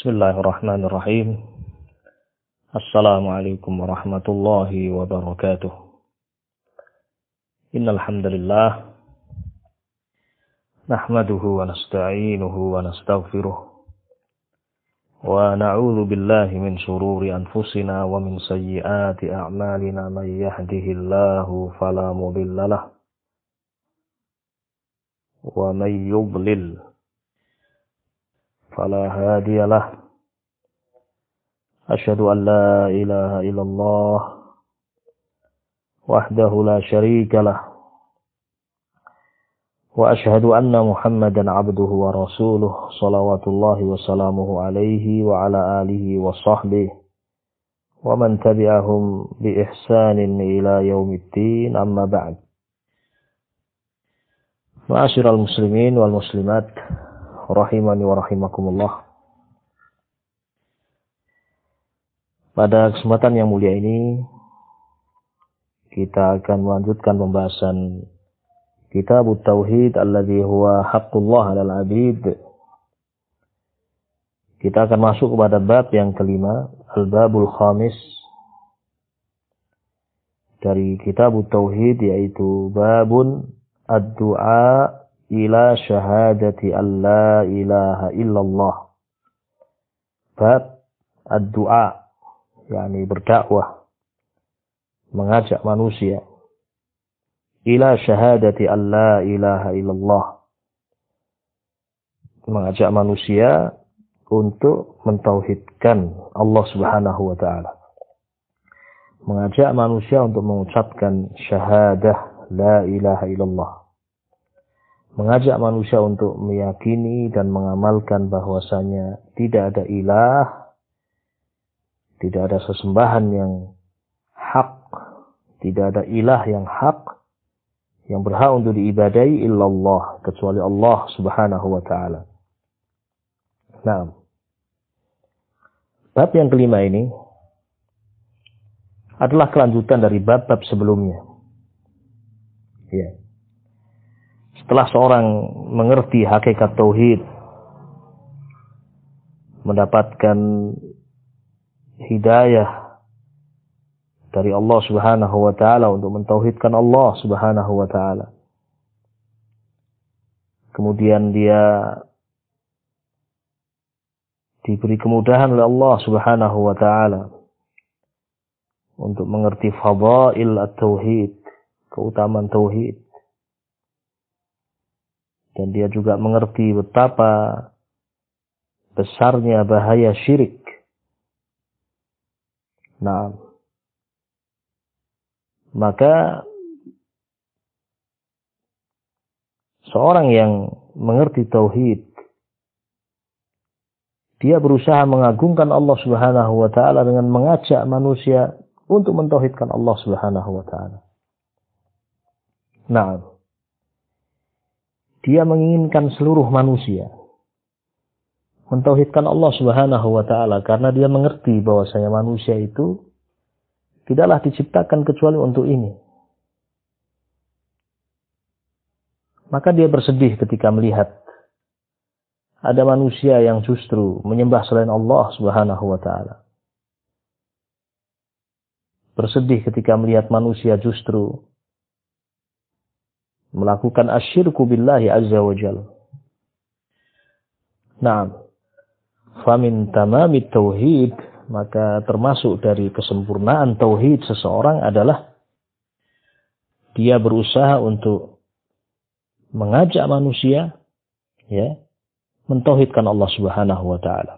Bismillahirrahmanirrahim. Assalamualaikum warahmatullahi wabarakatuh. Innal hamdalillah nahmaduhu wa nasta'inuhu wa nastaghfiruh wa na'udzu billahi min shururi anfusina wa min sayyiati a'malina may yahdihillahu fala mudhillalah wa may yudlil fala hadiyalah. Asyhadu an la ilaha illallah wahdahu la syarikalah wa asyhadu anna Muhammadan abduhu wa rasuluh salawatullahi wa salamuhu alaihi wa ala alihi wa sahbihi wa man tabi'ahum bi ihsanin ila yaumiddin, amma ba'd. Ma'asyiral muslimin wal muslimat rahimani wa rahimakumullah. Pada kesempatan yang mulia ini kita akan melanjutkan pembahasan Kitab Tauhid alladzi huwa haqqullah 'alal 'abid. Kita akan masuk kepada bab yang kelima, al-babul khamis dari Kitab Tauhid, yaitu babun ad-du'a ila syahadati an la ilaha illallah. Bab ad-du'a, yakni berdakwah, mengajak manusia ila syahadati an la ilaha illallah, mengajak manusia untuk mentauhidkan Allah Subhanahu wa taala, mengajak manusia untuk mengucapkan syahadah la ilaha illallah, mengajak manusia untuk meyakini dan mengamalkan bahwasanya tidak ada ilah, tidak ada sesembahan yang hak, tidak ada ilah yang hak, yang berhak untuk diibadahi illallah, kecuali Allah Subhanahu wa taala. Nah, bab yang kelima ini adalah kelanjutan dari bab-bab sebelumnya. Ya. Setelah seorang mengerti hakikat tauhid, mendapatkan hidayah dari Allah Subhanahu wa taala untuk mentauhidkan Allah Subhanahu wa taala, kemudian dia diberi kemudahan oleh Allah Subhanahu wa taala untuk mengerti fadail at-tauhid, keutamaan tauhid, dan dia juga mengerti betapa besarnya bahaya syirik. Nah, maka seorang yang mengerti tauhid, dia berusaha mengagungkan Allah Subhanahu wa taala dengan mengajak manusia untuk mentauhidkan Allah Subhanahu wa taala. Nah, dia menginginkan seluruh manusia mentauhidkan Allah Subhanahu wa taala karena dia mengerti bahwasanya manusia itu tidaklah diciptakan kecuali untuk ini. Maka dia bersedih ketika melihat ada manusia yang justru menyembah selain Allah Subhanahu wa taala. Bersedih ketika melihat manusia justru melakukan asyirku billahi azza wa jalla. Naam. Famin tamamit tauhid, maka termasuk dari kesempurnaan tauhid seseorang adalah dia berusaha untuk mengajak manusia ya mentauhidkan Allah Subhanahu wa taala.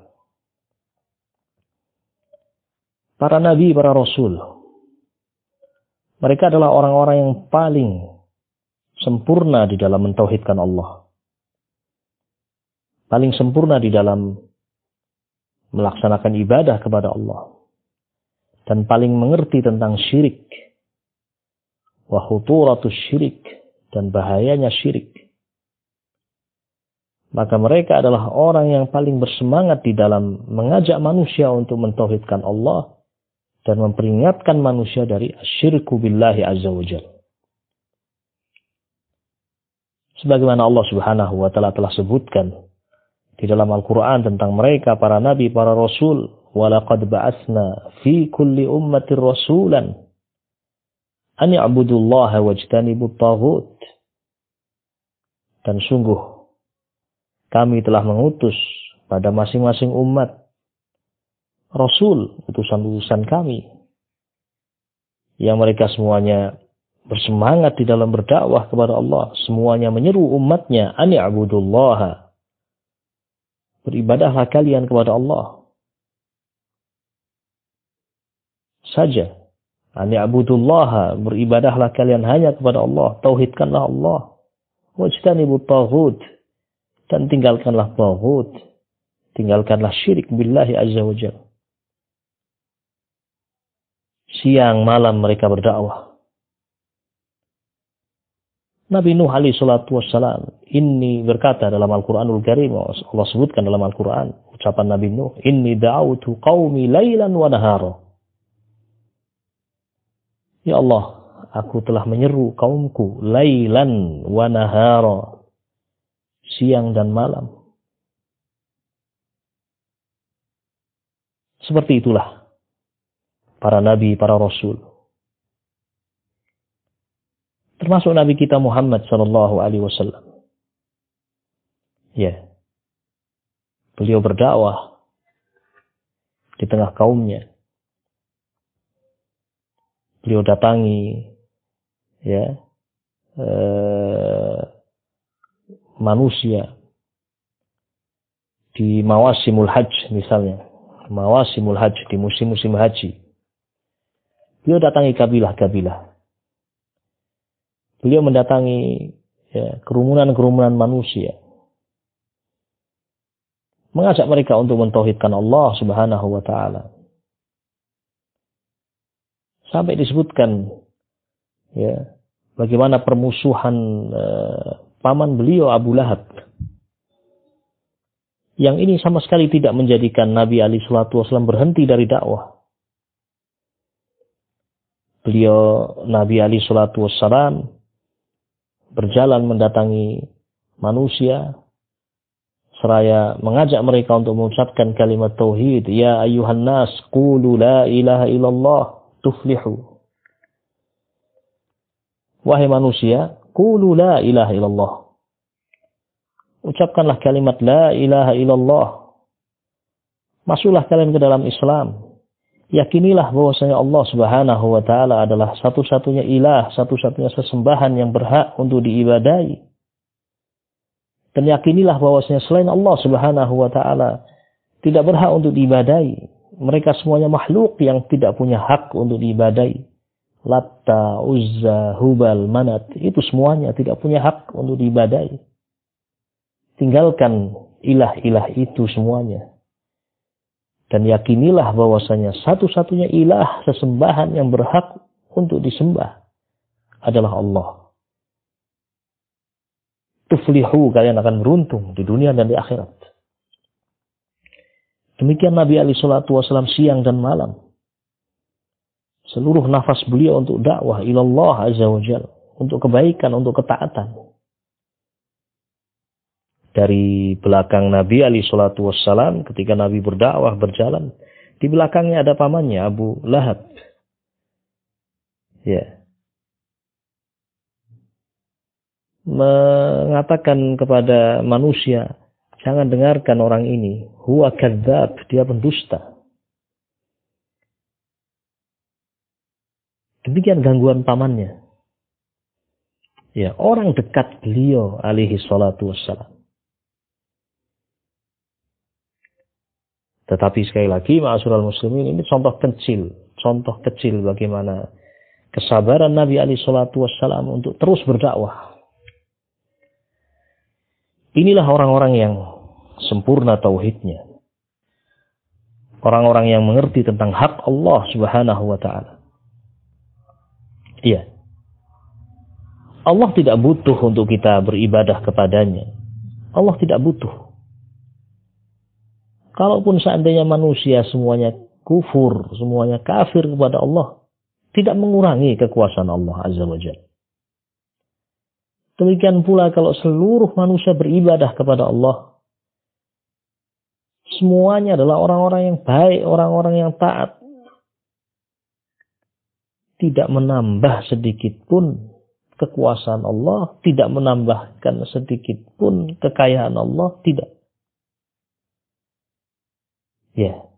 Para nabi, para rasul, mereka adalah orang-orang yang paling sempurna di dalam mentauhidkan Allah. Paling sempurna di dalam melaksanakan ibadah kepada Allah. Dan paling mengerti tentang syirik. Wa khuturatus syirik. Dan bahayanya syirik. Maka mereka adalah orang yang paling bersemangat di dalam mengajak manusia untuk mentauhidkan Allah. Dan memperingatkan manusia dari asyirku billahi azza wa jalla. Sebagaimana Allah Subhanahu wa taala telah sebutkan di dalam Al-Quran tentang mereka, para nabi, para rasul. وَلَقَدْ بَعَثْنَا فِي كُلِّ أُمَّةٍ رَسُولًا أَنِ اعْبُدُوا اللَّهَ وَاجْتَنِبُوا الطَّاغُوتَ. Dan sungguh kami telah mengutus pada masing-masing umat rasul, utusan-utusan kami, yang mereka semuanya bersemangat di dalam berdakwah kepada Allah. Semuanya menyeru umatnya, ani a'budullaha, beribadahlah kalian kepada Allah saja. Ani a'budullaha, beribadahlah kalian hanya kepada Allah, tauhidkanlah Allah. Wajtanibut taghut, dan tinggalkanlah taghut, tinggalkanlah syirik billahi azza wa jalla. Siang malam mereka berdakwah. Nabi Nuh alaihi salatu wassalam ini berkata dalam Al-Quranul Karim, Allah sebutkan dalam Al-Quran ucapan Nabi Nuh, inni da'autu qaumi lailan wa nahara. Ya Allah, aku telah menyeru kaumku lailan wa nahara, siang dan malam. Seperti itulah para nabi, para rasul. Termasuk Nabi kita Muhammad sallallahu alaihi wasallam. Ya. Beliau berdakwah di tengah kaumnya. Beliau datangi ya manusia di mawasimul hajj misalnya. Mawasimul hajj, di musim-musim haji. Beliau datangi kabilah-kabilah. Beliau mendatangi kerumunan-kerumunan manusia. Mengajak mereka untuk mentauhidkan Allah subhanahu wa ta'ala. Sampai disebutkan ya, bagaimana permusuhan paman beliau Abu Lahab. Yang ini sama sekali tidak menjadikan Nabi alaihi salatu wasallam berhenti dari dakwah. Beliau Nabi alaihi salatu wasallam berjalan mendatangi manusia seraya mengajak mereka untuk mengucapkan kalimat tauhid. Ya ayyuhan nas qulu la ilaha illallah tuflihu. Wahai manusia, qulu la ilaha illallah. Ucapkanlah kalimat la ilaha illallah. Masuklah kalian ke dalam Islam. Yakinilah bahwasanya Allah subhanahu wa ta'ala adalah satu-satunya ilah, satu-satunya sesembahan yang berhak untuk diibadahi. Dan yakinilah bahwasanya selain Allah subhanahu wa ta'ala tidak berhak untuk diibadahi. Mereka semuanya makhluk yang tidak punya hak untuk diibadahi. Latta, Uzza, Hubal, Manat, itu semuanya tidak punya hak untuk diibadahi. Tinggalkan ilah-ilah itu semuanya. Dan yakinilah bahwasanya satu-satunya ilah sesembahan yang berhak untuk disembah adalah Allah. Tuflihu, kalian akan beruntung di dunia dan di akhirat. Demikian Nabi alaihi salatu wasallam siang dan malam. Seluruh nafas beliau untuk dakwah ilallah azza wa jalla, untuk kebaikan, untuk ketaatan. Dari belakang Nabi alaihi salatu wassalam, ketika Nabi berdakwah berjalan, di belakangnya ada pamannya Abu Lahab. Ya. Mengatakan kepada manusia, jangan dengarkan orang ini, huwa kadzdzab, dia pendusta. Demikian gangguan pamannya. Ya, orang dekat beliau alaihi salatu wassalam. Tetapi sekali lagi, ma'asyiral muslimin, ini contoh kecil bagaimana kesabaran Nabi alaihi salatu wassalam untuk terus berdakwah. Inilah orang-orang yang sempurna tauhidnya. Orang-orang yang mengerti tentang hak Allah subhanahu wa ta'ala. Iya. Allah tidak butuh untuk kita beribadah kepadanya. Allah tidak butuh. Kalaupun seandainya manusia semuanya kufur, semuanya kafir kepada Allah, tidak mengurangi kekuasaan Allah azza wa jalla. Demikian pula kalau seluruh manusia beribadah kepada Allah, Semuanya adalah orang-orang yang baik, orang-orang yang taat. Tidak menambah sedikit pun kekuasaan Allah, tidak menambahkan sedikit pun kekayaan Allah, tidak. Ya.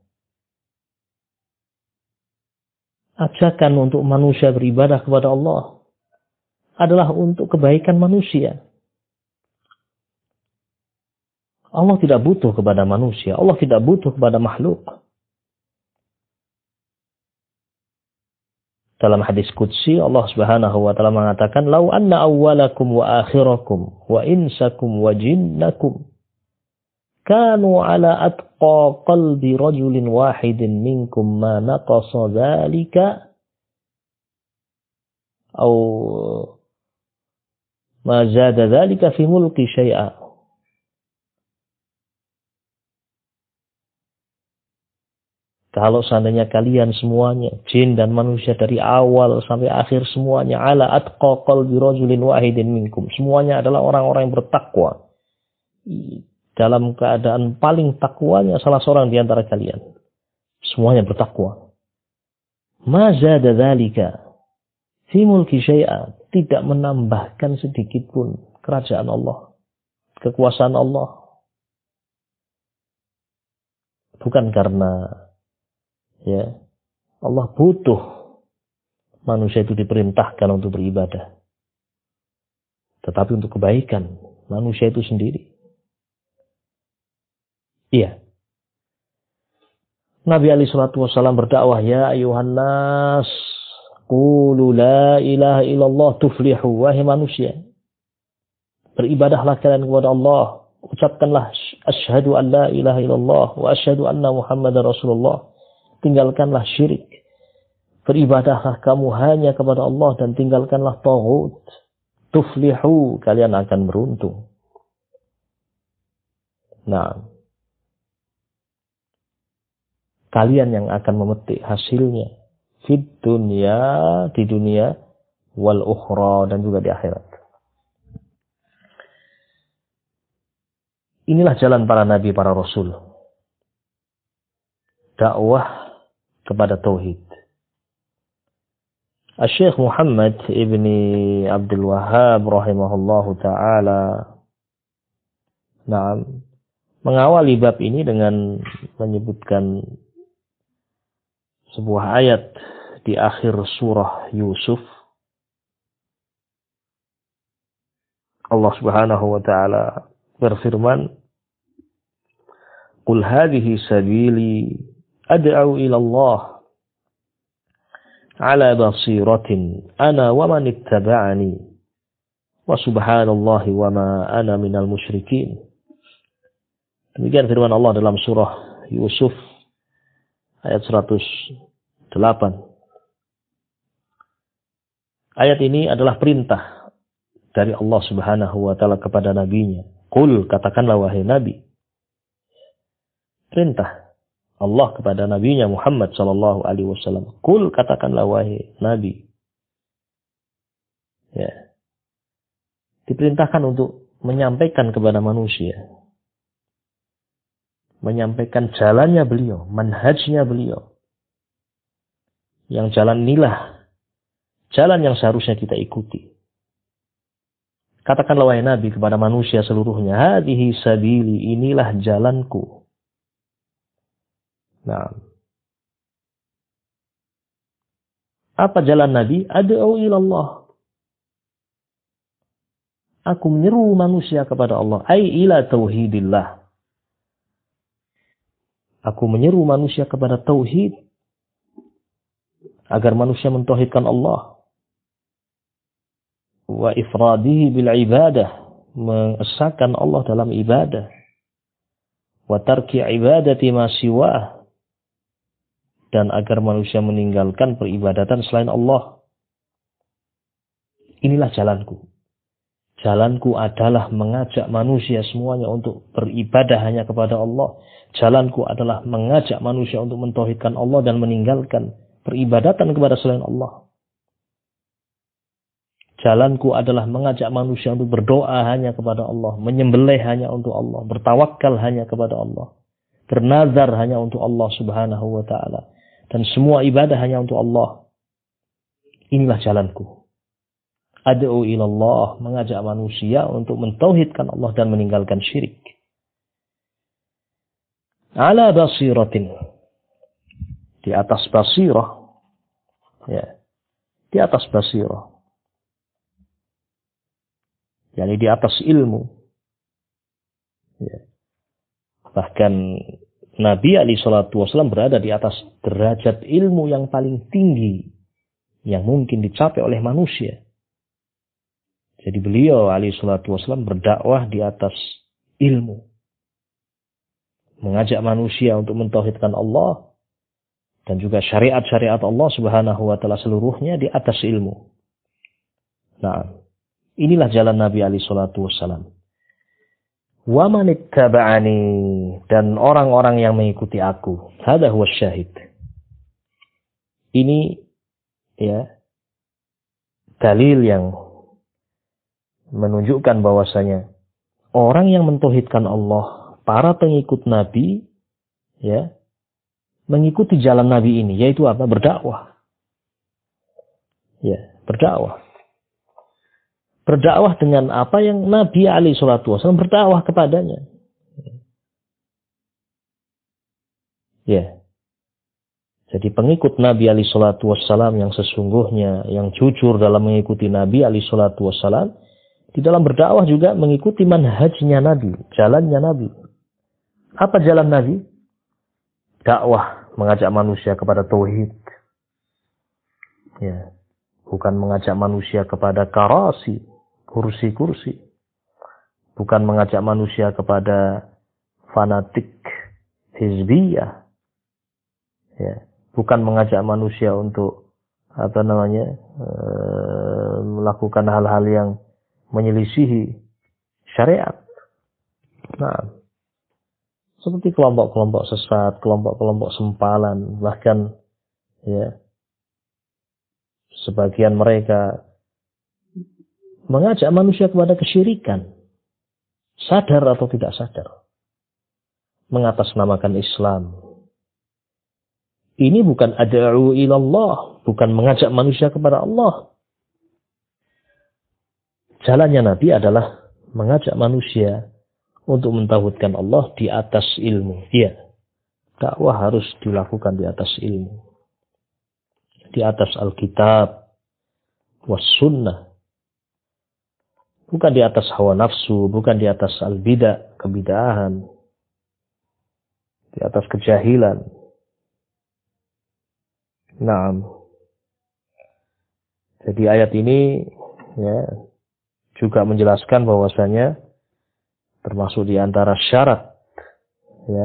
Ajakan untuk manusia beribadah kepada Allah adalah untuk kebaikan manusia. Allah tidak butuh kepada manusia, Allah tidak butuh kepada makhluk. Dalam hadis qudsi Allah Subhanahu wa taala mengatakan, "Lau anna awwalakum wa akhirakum wa insakum wa jinnakum kanu ala atqa qalbi rajulin wahidin minkum ma naqasa dzalika aw ma zada dzalika fi mulki syai'a." Kalau seandainya kalian semuanya, jin dan manusia dari awal sampai akhir semuanya, ala atqa qalbi rajulin wahidin minkum. Semuanya adalah orang-orang yang bertakwa. Dalam keadaan paling takwanya salah seorang di antara kalian. Semuanya bertakwa. Ma zada dzalika fi mulki syai'a. Tidak menambahkan sedikit pun kerajaan Allah. Kekuasaan Allah. Bukan karena Allah butuh manusia itu diperintahkan untuk beribadah. Tetapi untuk kebaikan manusia itu sendiri. Iya. Nabi alaihi salatu wasallam berdakwah, ya ayuhan nas, qulu la ilaha illallah tuflihu. Wahai manusia, beribadahlah kalian kepada Allah. Ucapkanlah asyhadu an la ilaha illallah wa asyhadu anna muhammadar rasulullah. Tinggalkanlah syirik. Beribadahlah kamu hanya kepada Allah dan tinggalkanlah taghut. Tuflihu, kalian akan beruntung. Nah, kalian yang akan memetik hasilnya fid dunya, di dunia, wal ukhra, dan juga di akhirat. Inilah jalan para nabi, para rasul. Dakwah kepada tauhid. Syekh Muhammad ibni Abdul Wahhab rahimahullahu taala mengawali bab ini dengan menyebutkan sebuah ayat di akhir surah Yusuf. Allah Subhanahu wa taala berfirman, "Qul hadhihi sabili ad'u ila Allah ala basiratin ana wa man ittaba'ani wa subhanallahi wa ma ana minal musyrikin." Demikian firman Allah dalam surah Yusuf ayat 108. Ayat ini adalah perintah dari Allah Subhanahu wa taala kepada nabinya. Qul, katakanlah wahai nabi. Perintah Allah kepada nabinya Muhammad sallallahu alaihi wasallam. Qul, katakanlah wahai nabi. Ya. Diperintahkan untuk menyampaikan kepada manusia. Menyampaikan jalannya beliau, manhajnya beliau. Yang jalan inilah jalan yang seharusnya kita ikuti. Katakanlah wahai nabi kepada manusia seluruhnya, hadhihi sabili, inilah jalanku. Nah, apa jalan Nabi? Ad'u ilallah. Aku menyeru manusia kepada Allah. Ai ila tauhidillah. Aku menyeru manusia kepada tauhid. Agar manusia mentauhidkan Allah. Wa ifradihi bil ibadah. Mengesahkan Allah dalam ibadah. Wa tarki ibadati ma siwah. Dan agar manusia meninggalkan peribadatan selain Allah. Inilah jalanku. Jalanku adalah mengajak manusia semuanya untuk beribadah hanya kepada Allah. Jalanku adalah mengajak manusia untuk mentauhidkan Allah dan meninggalkan peribadatan kepada selain Allah. Jalanku adalah mengajak manusia untuk berdoa hanya kepada Allah. Menyembelih hanya untuk Allah. Bertawakal hanya kepada Allah. bernazar hanya untuk Allah Subhanahu wa taala, dan semua ibadah hanya untuk Allah. Inilah jalanku. Ad'u ilallah, mengajak manusia untuk mentauhidkan Allah dan meninggalkan syirik. Ala basiratin, di atas basirah, ya, di atas basirah, yakni di atas ilmu. Ya. Bahkan Nabi SAW berada di atas derajat ilmu yang paling tinggi yang mungkin dicapai oleh manusia. Jadi beliau SAW berdakwah di atas ilmu, mengajak manusia untuk mentauhidkan Allah dan juga syariat-syariat Allah Subhanahu wa taala seluruhnya di atas ilmu. Nah, inilah jalan Nabi SAW. Wa man ittaba'ani, dan orang-orang yang mengikuti aku. Hadza huwa syahid. Ini ya dalil yang menunjukkan bahwasanya orang yang mentauhidkan Allah, para pengikut Nabi, ya, mengikuti jalan Nabi ini, yaitu apa? Berdakwah. Ya, berdakwah. Berdakwah dengan apa yang Nabi SAW berdakwah kepadanya. Ya. Jadi pengikut Nabi SAW yang sesungguhnya, yang jujur dalam mengikuti Nabi SAW, di dalam berdakwah juga mengikuti manhajnya Nabi, jalannya Nabi. Apa jalan Nabi? Dakwah, mengajak manusia kepada tauhid. Ya. Bukan mengajak manusia kepada karasi, kursi-kursi. Bukan mengajak manusia kepada fanatik hizbiyah. Ya. Bukan mengajak manusia untuk melakukan hal-hal yang menyelisihi syariat. Nah, seperti kelompok-kelompok sesat, kelompok-kelompok sempalan, bahkan ya sebagian mereka mengajak manusia kepada kesyirikan, sadar atau tidak sadar, mengatasnamakan Islam. Ini bukan ad'u ilallah, bukan mengajak manusia kepada Allah. Jalannya Nabi adalah mengajak manusia untuk mentauhidkan Allah di atas ilmu. Iya, dakwah harus dilakukan di atas ilmu, di atas Alkitab was sunnah, bukan di atas hawa nafsu, bukan di atas al-bidah, kebidahan, di atas kejahilan. Naam. Jadi ayat ini ya juga menjelaskan bahwasanya termasuk di antara syarat ya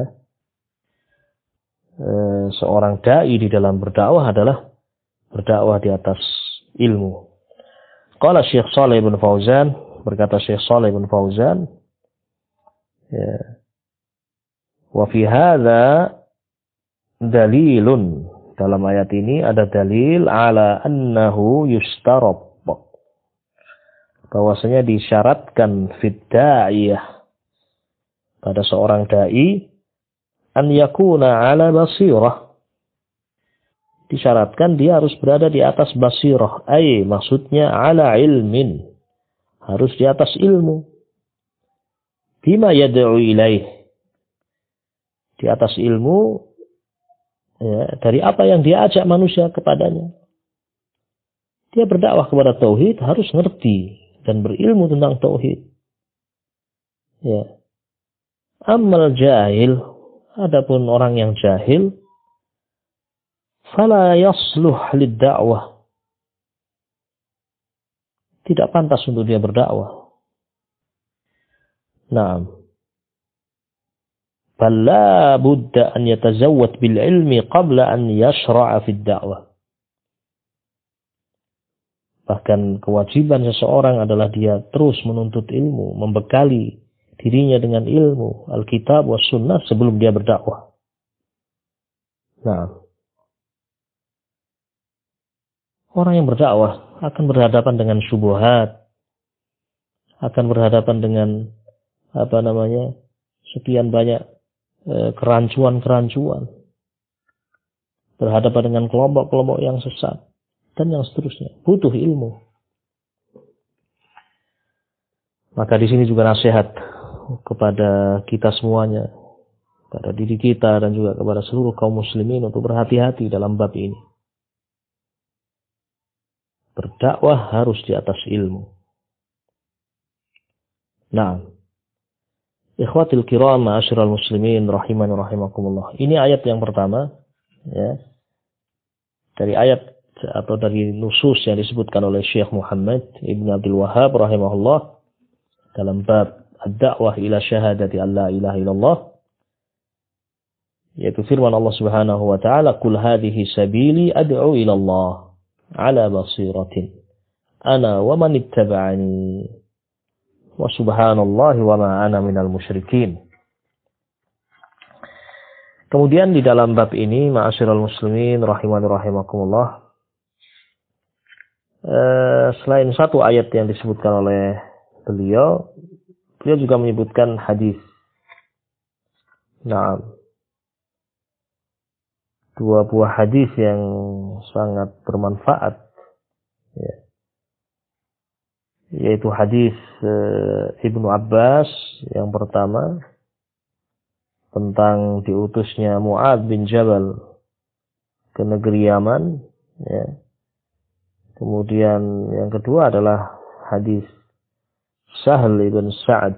seorang dai di dalam berdakwah adalah berdakwah di atas ilmu. Qala Syekh Shalih bin Fauzan, berkata Syekh Shalih bin Fauzan, ya, wa fi hadza dalilun, dalam ayat ini ada dalil ala annahu yustarab, bahwasanya disyaratkan fid da'iyah, pada seorang dai, an yakuna ala basirah, disyaratkan dia harus berada di atas basirah, maksudnya ala ilmin, harus di atas ilmu, bima yad'u ilaih, di atas ilmu ya, dari apa yang dia ajak manusia kepadanya. Dia berdakwah kepada tauhid, harus ngerti dan berilmu tentang tauhid. Ya. Ammal jahil, adapun orang yang jahil, fala yasluh lid-da'wah, tidak pantas untuk dia berdakwah. Naam. Bal la budda an yatazawwad bil ilmi qabla an yashra'a fid da'wah. Bahkan kewajiban seseorang adalah dia terus menuntut ilmu, membekali dirinya dengan ilmu Alkitab was sunnah sebelum dia berdakwah. Nah, orang yang berdakwah akan berhadapan dengan syubhat, akan berhadapan dengan sekian banyak kerancuan-kerancuan, berhadapan dengan kelompok-kelompok yang sesat, dan yang seterusnya. Butuh ilmu. Maka di sini juga nasihat kepada kita semuanya, kepada diri kita dan juga kepada seluruh kaum muslimin untuk berhati-hati dalam bab ini. Berdakwah harus di atas ilmu. Nah, ikhwatil kiram ma'asyiral muslimin rahimani rahimakumullah. Ini ayat yang pertama, ya. Dari ayat atau dari nusus yang disebutkan oleh Syekh Muhammad Ibn Abdul Wahhab rahimahullah dalam bab ad-da'wah ila syahadati an la ilaha illallah, yaitu firman Allah Subhanahu wa taala, "Qul hadhihi sabili ad'u ila Allah ala basiratin ana wa man ittaba'ani wa subhanallahi wa ma ana minal musyrikin." Kemudian di dalam bab ini ma'asyiral muslimin rahimani rahimakumullah, selain satu ayat yang disebutkan oleh beliau juga menyebutkan hadis. Nah, dua buah hadis yang sangat bermanfaat, ya. Yaitu hadis Ibnu Abbas yang pertama tentang diutusnya Mu'adz bin Jabal ke negeri Yaman, ya. Kemudian yang kedua adalah hadis Sahl bin Sa'ad,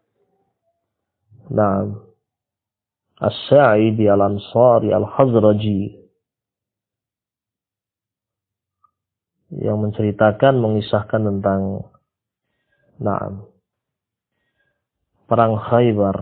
As-Sa'idi al-Ansari al-Khazraji, yang menceritakan, mengisahkan tentang perang Khaybar.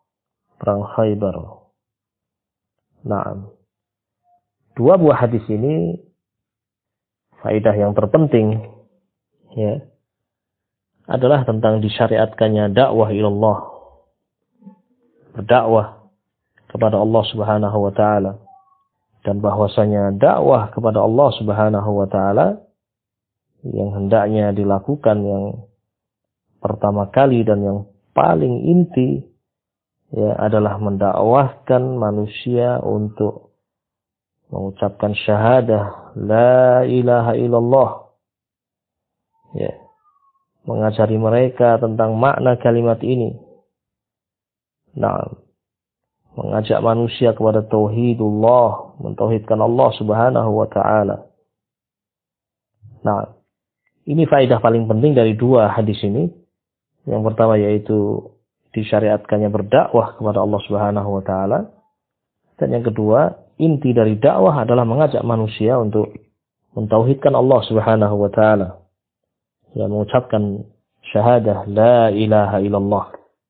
Dua buah hadis ini faedah yang terpenting, ya, adalah tentang disyariatkannya dakwah ilallah, berdakwah kepada Allah Subhanahu wa taala, dan bahwasanya dakwah kepada Allah Subhanahu wa taala yang hendaknya dilakukan yang pertama kali dan yang paling inti, ya, adalah mendakwahkan manusia untuk mengucapkan syahadah la ilaha illallah, ya, mengajari mereka tentang makna kalimat ini. Mengajak manusia kepada tauhidullah, mentauhidkan Allah Subhanahu wa taala. Ini faedah paling penting dari dua hadis ini. Yang pertama yaitu disyariatkannya berdakwah kepada Allah Subhanahu wa taala. Dan yang kedua, inti dari dakwah adalah mengajak manusia untuk mentauhidkan Allah Subhanahu wa taala, ya, mengucapkan syahadah la ilaha illallah.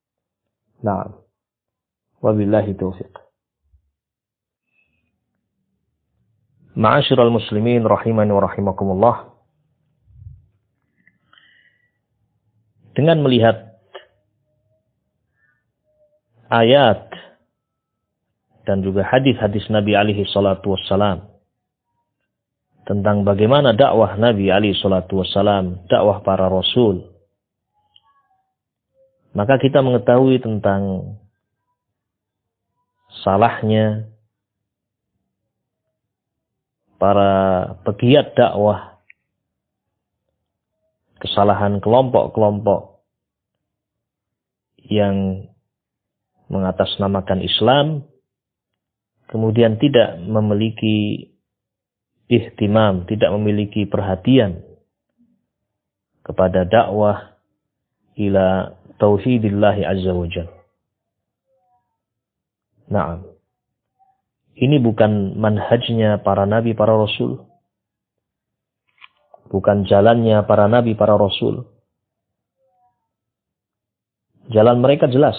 Wabillahi taufiq. Ma'asyiral muslimin rahimani wa rahimakumullah. Dengan melihat ayat dan juga hadis-hadis Nabi alaihi salatu wassalam tentang bagaimana dakwah Nabi alaihi salatu wassalam, dakwah para rasul, maka kita mengetahui tentang salahnya para pegiat dakwah, kesalahan kelompok-kelompok yang mengatasnamakan Islam kemudian tidak memiliki ihtimam, tidak memiliki perhatian kepada dakwah ila tauhidillahi azza wa jalla. Ini bukan manhajnya para nabi, para rasul. Bukan jalannya para nabi, para rasul. Jalan mereka jelas.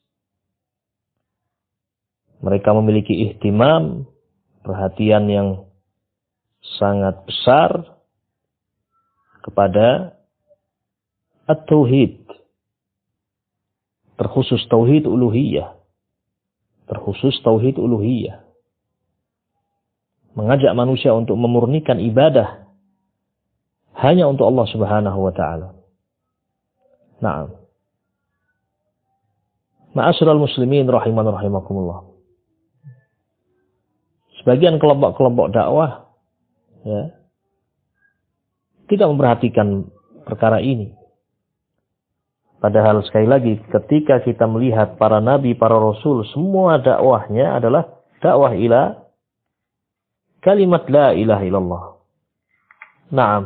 Mereka memiliki ihtimam, perhatian yang sangat besar kepada at-tauhid. Terkhusus tauhid uluhiyah. Mengajak manusia untuk memurnikan ibadah hanya untuk Allah Subhanahu wa taala. Ma'asyiral muslimin rahiman rahimakumullah. Sebagian kelompok-kelompok dakwah ya, tidak memperhatikan perkara ini. Padahal sekali lagi ketika kita melihat para nabi, para rasul, semua dakwahnya adalah dakwah ila kalimat la ilaha illallah. Naam.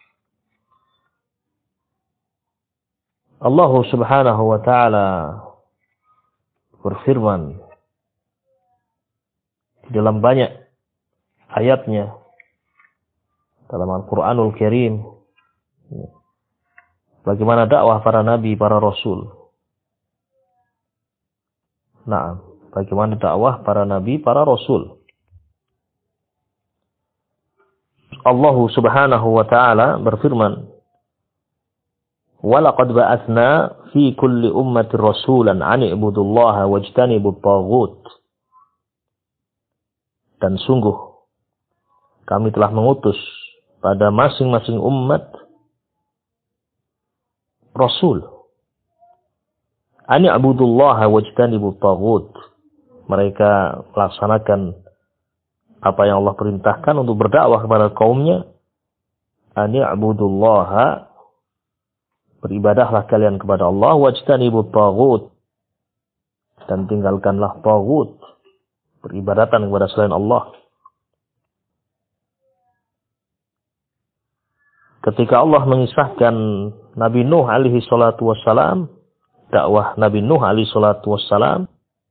Allah subhanahu wa ta'ala berfirman di dalam banyak ayatnya dalam Al-Quranul Karim bagaimana dakwah para nabi, para rasul. Nah, bagaimana dakwah para nabi, para rasul. Allah subhanahu wa ta'ala berfirman, وَلَقَدْ بَعَثْنَا فِي كُلِّ أُمَّةٍ رَسُولًا أَنِ اعْبُدُوا اللَّهَ وَاجْتَنِبُوا الطَّاغُوتَ. Dan sungguh kami telah mengutus pada masing-masing umat rasul. Ani abudullaha wajtanibut taghut. Mereka melaksanakan apa yang Allah perintahkan untuk berdakwah kepada kaumnya. Ani abudullaha, beribadahlah kalian kepada Allah, wajtanibut taghut, dan tinggalkanlah taghut, peribadatan kepada selain Allah. Ketika Allah mengisahkan Nabi Nuh alaihi salatu wassalam, dakwah Nabi Nuh alaihi salatu wassalam,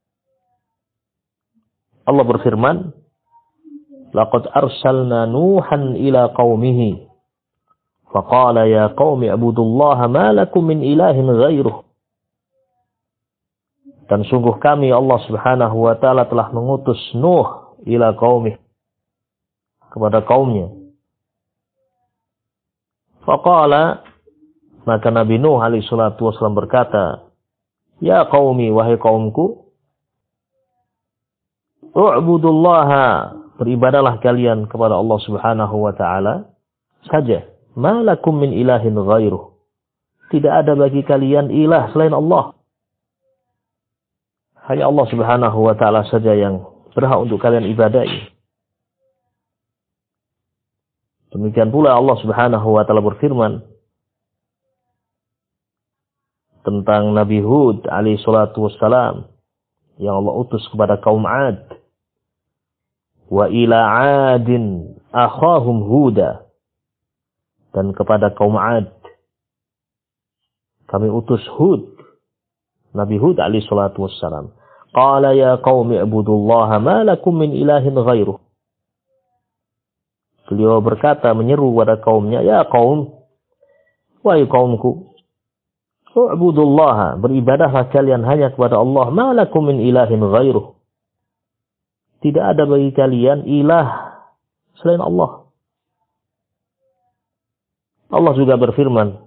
Allah berfirman, laqad arsalna Nuhan ila qaumihi faqala ya qaumi ibudullaha ma lakum min ilahin ghairuh. Dan sungguh kami Allah subhanahu wa ta'ala telah mengutus Nuh ila qaumih, kepada kaumnya. Faqala, maka Nabi Nuh alaihi salatu wasallam berkata, ya qaumi, wahai kaumku, u'budullaha, beribadalah kalian kepada Allah subhanahu wa ta'ala saja. Ma lakum min ilahin ghairuh. Tidak ada bagi kalian ilah selain Allah. Hanya Allah subhanahu wa ta'ala saja yang berhak untuk kalian ibadahi. Demikian pula Allah subhanahu wa ta'ala berfirman tentang Nabi Hud alaihi salatu wassalam yang Allah utus kepada kaum Ad. Wa ila Adin akhahum Huda. Dan kepada kaum Ad kami utus Hud, Nabi Hud alaihi salatu wassalam. Qala ya qaumi ibudullaha ma lakum min ilahin ghairuh. Beliau berkata, menyeru kepada kaumnya, ya kaum, wahai kaumku, u'budullaha, beribadahlah kalian hanya kepada Allah, ma lakum min ilahin ghairuh. Tidak ada bagi kalian ilah selain Allah. Allah juga berfirman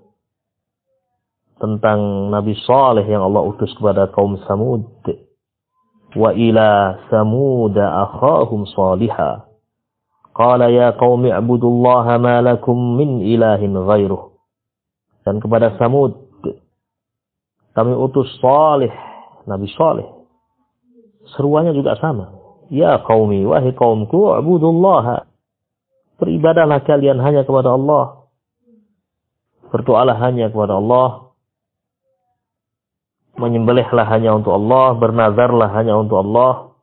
tentang Nabi Saleh yang Allah utus kepada kaum Samud. Wa ila Samuda akhahum Salihah. Qala ya qaumi ibudullaha ma lakum min ilahin ghairuh. Dan kepada Samud kami utus Salih, Nabi Saleh. Seruannya juga sama. Ya qaumi, wahai kaumku, ibudullaha, beribadahlah kalian hanya kepada Allah. Berdoalah hanya kepada Allah. Menyembelihlah hanya untuk Allah, bernazarlah hanya untuk Allah.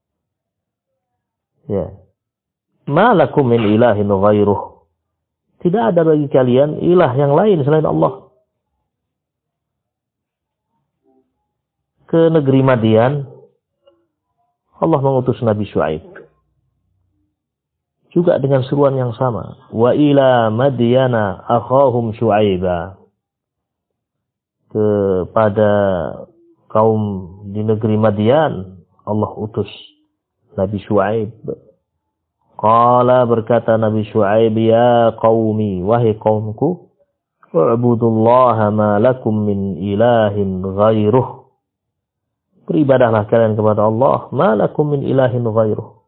Ya. Ma lakum min ilahin ghairuh. Tidak ada bagi kalian ilah yang lain selain Allah. Ke negeri Madian Allah mengutus Nabi Syuaib. Juga dengan seruan yang sama. Wa ila Madyana akhahum Syuaiba. Kepada kaum di negeri Madian Allah utus Nabi Syuaib. Qala, berkata Nabi Syuaib, ya qaumi, wahai kaumku, u'budullaha ma lakum min ilahin ghairuh. Beribadahlah kalian kepada Allah, ma lakum min ilahin ghairuh.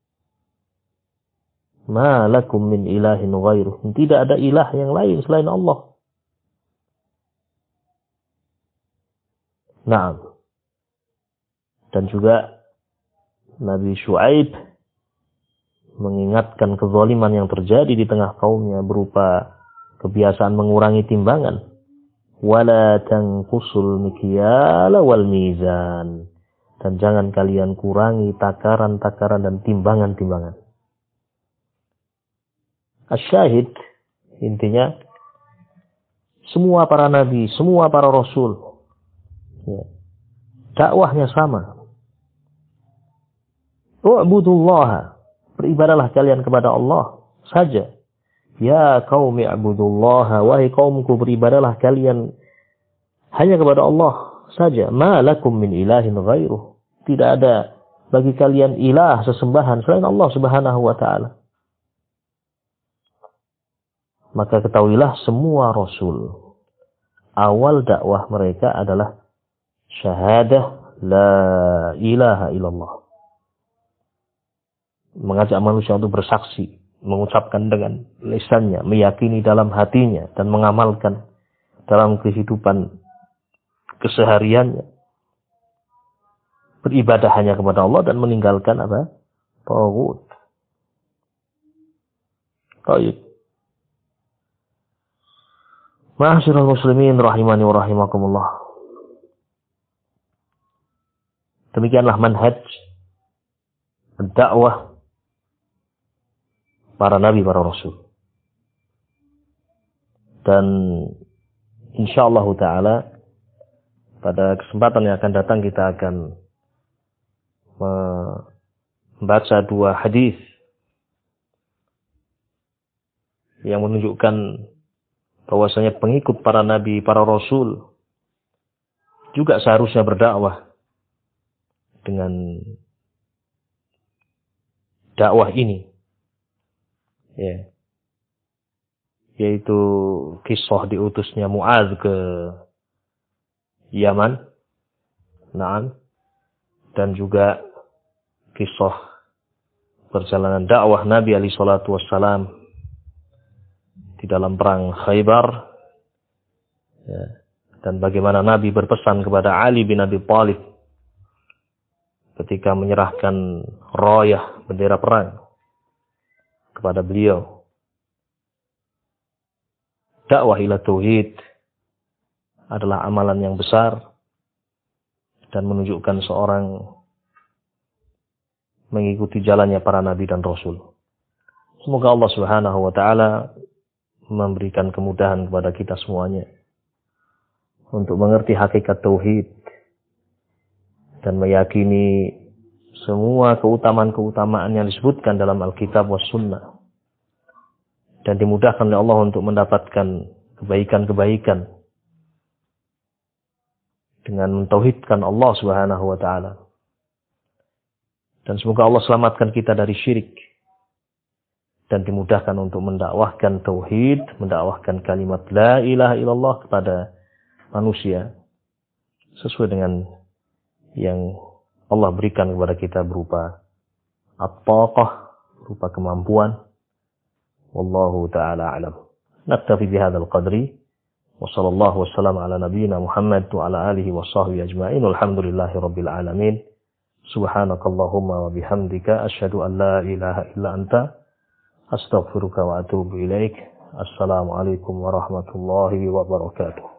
Ma lakum min ilahin ghairuh. Tidak ada ilah yang lain selain Allah. Naam. Dan juga Nabi Syuaib mengingatkan kezaliman yang terjadi di tengah kaumnya berupa kebiasaan mengurangi timbangan. Wala tanqusul mikyala wal mizan. Dan jangan kalian kurangi takaran-takaran dan timbangan-timbangan. Asyahid, intinya semua para nabi, semua para rasul, ya, dakwahnya sama. U'budullaha, beribadalah kalian kepada Allah saja. Ya qaumi i'budullaha, wahai kaumku beribadalah kalian hanya kepada Allah saja. Ma lakum min ilahin ghairuh, tidak ada bagi kalian ilah sesembahan selain Allah Subhanahu wa taala. Maka ketahuilah semua rasul awal dakwah mereka adalah syahadah la ilaha illallah. Mengajak manusia untuk bersaksi, mengucapkan dengan lisannya, meyakini dalam hatinya, dan mengamalkan dalam kehidupan kesehariannya. Beribadah hanya kepada Allah dan meninggalkan apa? Taghut. Baik. Ma'asyiral muslimin rahimani wa rahimakumullah. Demikianlah manhaj dakwah para nabi, para rasul. Dan insyaallah taala pada kesempatan yang akan datang kita akan membaca dua hadis yang menunjukkan bahwasanya pengikut para nabi, para rasul juga seharusnya berdakwah dengan dakwah ini. Ya. Yaitu kisah diutusnya Mu'adz ke Yaman. Naam. Dan juga kisah perjalanan dakwah Nabi alaihi salatu wassalam di dalam perang Khaybar. Ya. Dan bagaimana Nabi berpesan kepada Ali bin Abi Thalib ketika menyerahkan rayah bendera perang kepada beliau. Dakwah ila tauhid adalah amalan yang besar dan menunjukkan seorang mengikuti jalannya para nabi dan rasul. Semoga Allah Subhanahu wa taala memberikan kemudahan kepada kita semuanya untuk mengerti hakikat tauhid dan meyakini semua keutamaan-keutamaan yang disebutkan dalam Alkitab was Sunnah. Dan dimudahkan oleh Allah untuk mendapatkan kebaikan-kebaikan dengan mentauhidkan Allah Subhanahu wa taala. Dan semoga Allah selamatkan kita dari syirik dan dimudahkan untuk mendakwahkan tauhid, mendakwahkan kalimat la ilaha illallah kepada manusia sesuai dengan yang Allah berikan kepada kita berupa at-taqah, berupa kemampuan. Wallahu ta'ala a'lam. Naktafi bihadzal qadri wa sallallahu wasallam ala nabiyyina Muhammad wa ala alihi wa sahbihi ajma'in. Walhamdulillahi rabbil alamin. Subhanakallahumma wa bihamdika asyhadu an la ilaha illa anta astaghfiruka wa atubu ilaik. Assalamualaikum warahmatullahi wabarakatuh.